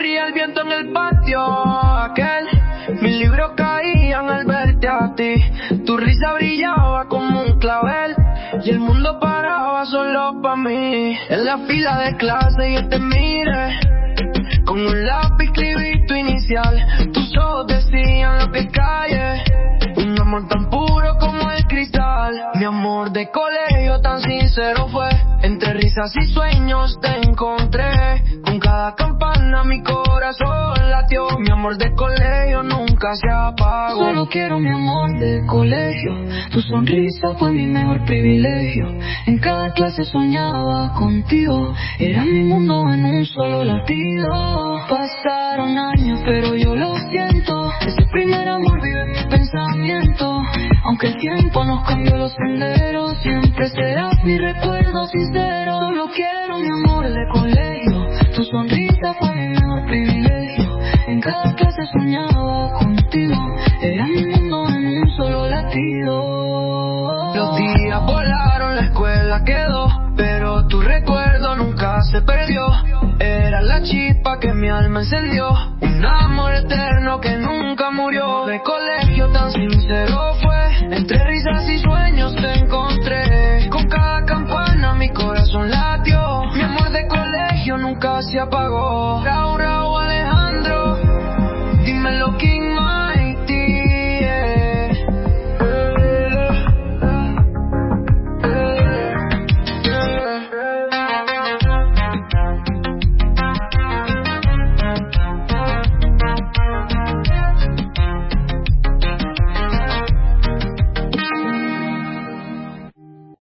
corría el viento en el patio aquel. Mis libros caían al verte a ti. Tu risa brillaba como un clavel y el mundo paraba solo pa' mí. En la fila de clase yo te miré, con un lápiz escribí tu inicial. Tus ojos decían lo que calle, un amor tan puro como el cristal. Mi amor de colegio tan sincero fue, entre risas y sueños te encontré. Con cada campana mi corazón latió. Mi amor de colegio nunca se apagó. Solo quiero mi amor de colegio. Tu sonrisa fue mi mejor privilegio. En cada clase soñaba contigo. Era mi mundo en un solo latido. Pasaron años pero yo lo siento. Ese primer amor vive en mi pensamiento. Aunque el tiempo nos cambió los senderos, siempre serás mi recuerdo sincero. Solo quiero mi amor de colegio. Tu sonrisa fue mi mejor privilegio. En cada clase soñaba contigo. Era mi mundo en un solo latido. Los días volaron, la escuela quedó, pero tu recuerdo nunca se perdió. Era la chispa que mi alma encendió, un amor eterno que nunca murió. De colegio tan sincero fue, entre risas y sueños te encontré. Con cada campana mi corazón latió. Mi amor de colegio nunca se apagó.